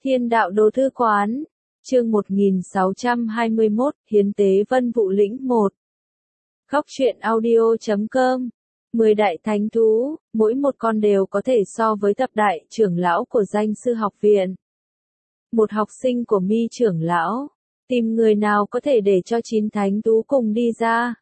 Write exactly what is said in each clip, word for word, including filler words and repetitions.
Thiên đạo đô thư quán, chương một nghìn sáu trăm hai mươi mốt, hiến tế Vân Vũ Lĩnh một. Góc truyện audio chấm com. Mười đại thánh thú, mỗi một con đều có thể so với thập đại trưởng lão của danh sư học viện. Một học sinh của Mi trưởng lão, tìm người nào có thể để cho chín thánh thú cùng đi ra?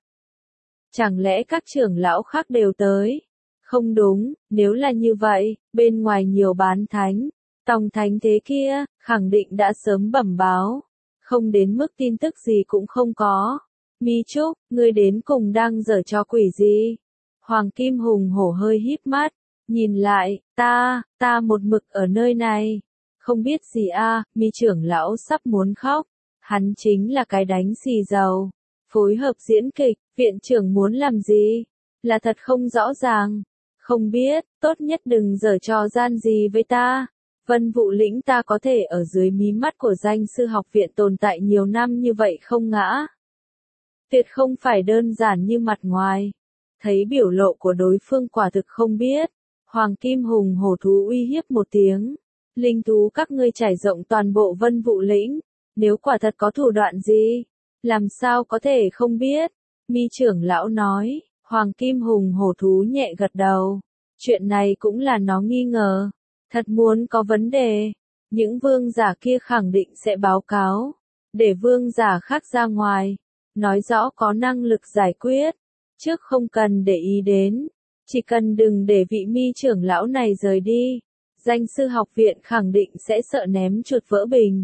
Chẳng lẽ các trưởng lão khác đều tới? Không đúng, nếu là như vậy, bên ngoài nhiều bán thánh, tòng thánh thế kia, khẳng định đã sớm bẩm báo. Không đến mức tin tức gì cũng không có. Mi Trúc, ngươi đến cùng đang giở trò quỷ gì? Hoàng Kim hùng hổ hơi híp mắt, nhìn lại, ta, ta một mực ở nơi này. Không biết gì a, Mi trưởng lão sắp muốn khóc. Hắn chính là cái đánh xì dầu. Phối hợp diễn kịch, viện trưởng muốn làm gì? Là thật không rõ ràng. Không biết, tốt nhất đừng giở trò gian gì với ta. Vân Vũ Lĩnh ta có thể ở dưới mí mắt của danh sư học viện tồn tại nhiều năm như vậy không ngã. Tuyệt không phải đơn giản như mặt ngoài. Thấy biểu lộ của đối phương quả thực không biết. Hoàng Kim hùng hổ thú uy hiếp một tiếng. Linh thú các ngươi trải rộng toàn bộ Vân Vũ Lĩnh. Nếu quả thật có thủ đoạn gì, làm sao có thể không biết. Mi trưởng lão nói. Hoàng Kim hùng hổ thú nhẹ gật đầu. Chuyện này cũng là nó nghi ngờ. Thật muốn có vấn đề, những vương giả kia khẳng định sẽ báo cáo, để vương giả khác ra ngoài, nói rõ có năng lực giải quyết, trước không cần để ý đến, chỉ cần đừng để vị Mi trưởng lão này rời đi, danh sư học viện khẳng định sẽ sợ ném chuột vỡ bình.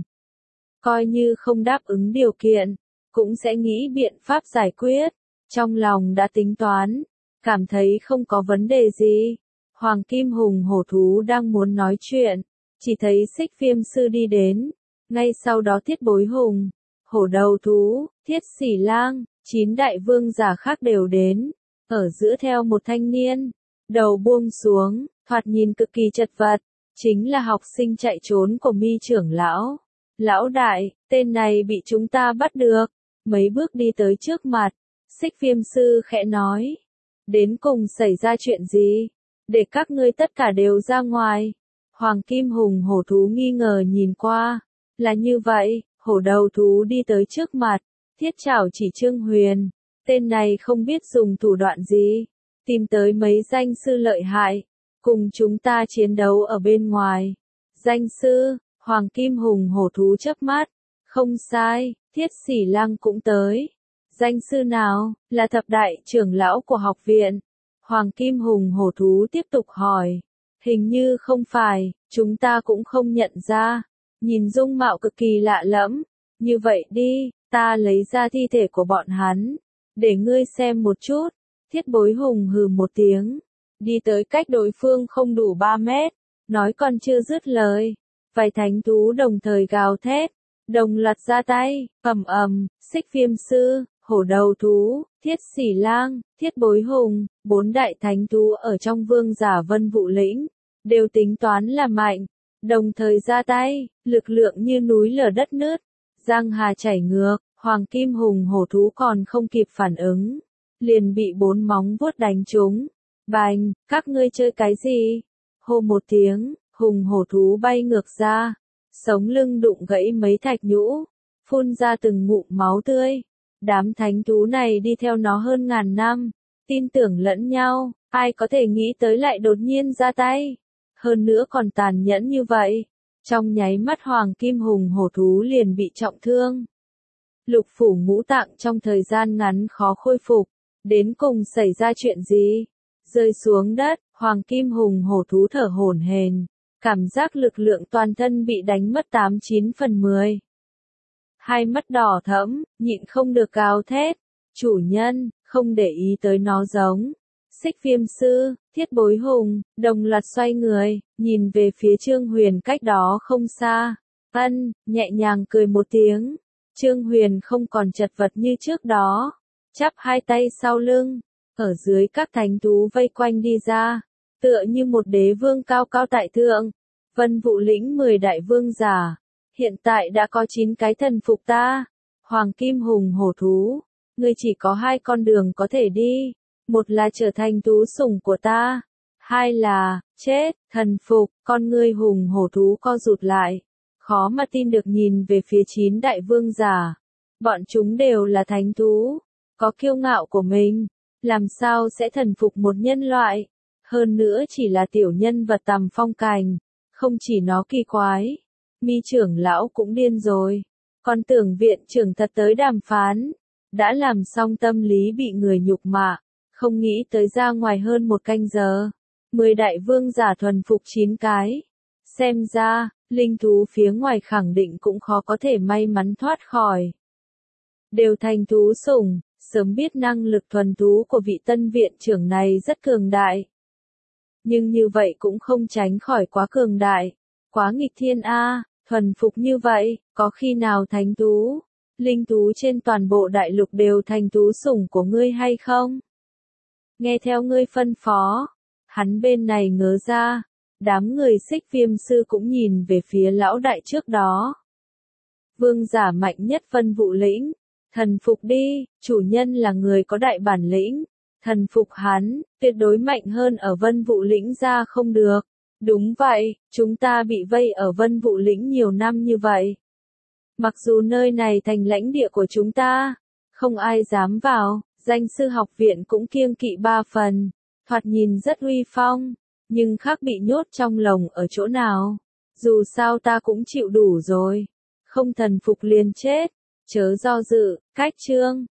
Coi như không đáp ứng điều kiện, cũng sẽ nghĩ biện pháp giải quyết, trong lòng đã tính toán, cảm thấy không có vấn đề gì. Hoàng Kim hùng hổ thú đang muốn nói chuyện, chỉ thấy Xích Viêm sư đi đến, ngay sau đó Thiết Bối hùng, hổ đầu thú, Thiết Xỉ lang, chín đại vương giả khác đều đến, ở giữa theo một thanh niên, đầu buông xuống, thoạt nhìn cực kỳ chật vật, chính là học sinh chạy trốn của Mi trưởng lão. Lão đại, tên này bị chúng ta bắt được, mấy bước đi tới trước mặt, Xích Viêm sư khẽ nói, đến cùng xảy ra chuyện gì? Để các ngươi tất cả đều ra ngoài. Hoàng Kim hùng hổ thú nghi ngờ nhìn qua. Là như vậy, hổ đầu thú đi tới trước mặt. Thiết chảo chỉ Trương Huyền. Tên này không biết dùng thủ đoạn gì. Tìm tới mấy danh sư lợi hại. Cùng chúng ta chiến đấu ở bên ngoài. Danh sư, Hoàng Kim hùng hổ thú chớp mắt. Không sai, Thiết Xỉ lang cũng tới. Danh sư nào, là thập đại trưởng lão của học viện. Hoàng Kim hùng hổ thú tiếp tục hỏi. Hình như không phải, chúng ta cũng không nhận ra. Nhìn dung mạo cực kỳ lạ lẫm. Như vậy đi, ta lấy ra thi thể của bọn hắn. Để ngươi xem một chút. Thiết Bối hùng hừ một tiếng. Đi tới cách đối phương không đủ ba mét. Nói còn chưa dứt lời. Vài thánh thú đồng thời gào thét. Đồng loạt ra tay, ầm ầm, Xích Viêm sư, hổ đầu thú, Thiết Xỉ lang, Thiết Bối hùng, bốn đại thánh thú ở trong vương giả Vân Vũ Lĩnh, đều tính toán là mạnh, đồng thời ra tay, lực lượng như núi lở đất nứt, giang hà chảy ngược, Hoàng Kim hùng hổ thú còn không kịp phản ứng, liền bị bốn móng vuốt đánh trúng. Bành, các ngươi chơi cái gì? Hô một tiếng, hùng hổ thú bay ngược ra, sống lưng đụng gãy mấy thạch nhũ, phun ra từng ngụm máu tươi. Đám thánh thú này đi theo nó hơn ngàn năm, tin tưởng lẫn nhau, ai có thể nghĩ tới lại đột nhiên ra tay. Hơn nữa còn tàn nhẫn như vậy. Trong nháy mắt Hoàng Kim hùng hổ thú liền bị trọng thương. Lục phủ ngũ tạng trong thời gian ngắn khó khôi phục. Đến cùng xảy ra chuyện gì? Rơi xuống đất, Hoàng Kim hùng hổ thú thở hổn hển, cảm giác lực lượng toàn thân bị đánh mất tám chín phần mười. Hai mắt đỏ thẫm, nhịn không được gào thét. Chủ nhân, không để ý tới nó giống. Xích Viêm sư, Thiết Bối hùng, đồng loạt xoay người, nhìn về phía Trương Huyền cách đó không xa. Ân, nhẹ nhàng cười một tiếng. Trương Huyền không còn chật vật như trước đó. Chắp hai tay sau lưng. Ở dưới các thánh thú vây quanh đi ra. Tựa như một đế vương cao cao tại thượng. Vân Vũ Lĩnh mười đại vương giả. Hiện tại đã có chín cái thần phục ta. Hoàng Kim hùng hổ thú. Ngươi chỉ có hai con đường có thể đi. Một là trở thành thú sủng của ta. Hai là, chết, thần phục, con ngươi hùng hổ thú co rụt lại. khó mà tin được nhìn về phía chín đại vương giả. Bọn chúng đều là thánh thú, có kiêu ngạo của mình, làm sao sẽ thần phục một nhân loại, hơn nữa chỉ là tiểu nhân vật tầm phong cảnh, không chỉ nó kỳ quái. Mi trưởng lão cũng điên rồi, còn tưởng viện trưởng thật tới đàm phán, đã làm xong tâm lý bị người nhục mạ, không nghĩ tới ra ngoài hơn một canh giờ. Mười đại vương giả thuần phục chín cái. Xem ra, linh thú phía ngoài khẳng định cũng khó có thể may mắn thoát khỏi. Đều thành thú sủng, sớm biết năng lực thuần thú của vị tân viện trưởng này rất cường đại. Nhưng như vậy cũng không tránh khỏi quá cường đại, quá nghịch thiên a, thuần phục như vậy, có khi nào thánh thú, linh thú trên toàn bộ đại lục đều thành thú sủng của ngươi hay không? Nghe theo ngươi phân phó, hắn bên này ngớ ra, đám người Xích Viêm sư cũng nhìn về phía lão đại trước đó. Vương giả mạnh nhất Vân Vũ Lĩnh, thần phục đi, chủ nhân là người có đại bản lĩnh, thần phục hắn, tuyệt đối mạnh hơn ở Vân Vũ Lĩnh ra không được. Đúng vậy, chúng ta bị vây ở Vân Vũ Lĩnh nhiều năm như vậy. Mặc dù nơi này thành lãnh địa của chúng ta, không ai dám vào, danh sư học viện cũng kiêng kỵ ba phần, thoạt nhìn rất uy phong, nhưng khác bị nhốt trong lồng ở chỗ nào. Dù sao ta cũng chịu đủ rồi, không thần phục liền chết, chớ do dự, cách chương.